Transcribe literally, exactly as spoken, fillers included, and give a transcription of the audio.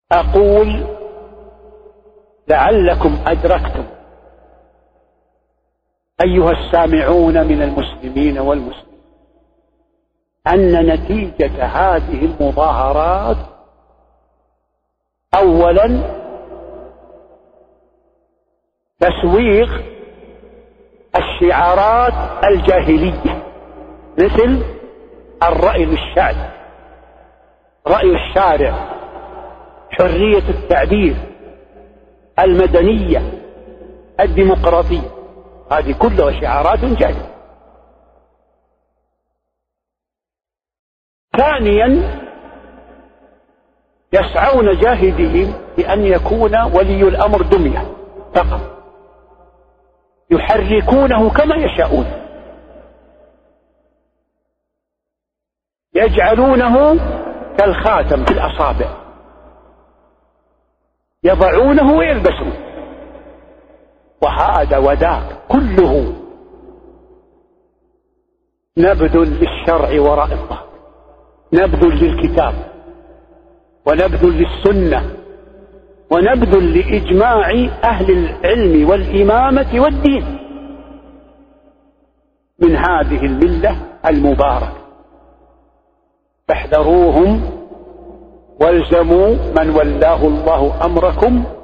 أقول لعلكم أدركتم أيها السامعون من المسلمين والمسلمين أن نتيجة هذه المظاهرات أولا تسويغ الشعارات الجاهلية مثل الرأي للشعب، رأي الشارع، حرية التعبير، المدنية، الديمقراطية، هذه كلها شعارات جاهلية. ثانيا يسعون جاهدين بأن يكون ولي الأمر دمية فقط، يحركونه كما يشاءون، يجعلونه كالخاتم في الأصابع، يضعونه ويلبسون، وهذا وذاك كله نبذ للشرع وراء الظهر، نبذ للكتاب ونبذ للسنة ونبذ لإجماع أهل العلم والإمامة والدين من هذه الملة المباركة. فاحذروهم والزموا من ولاه الله أمركم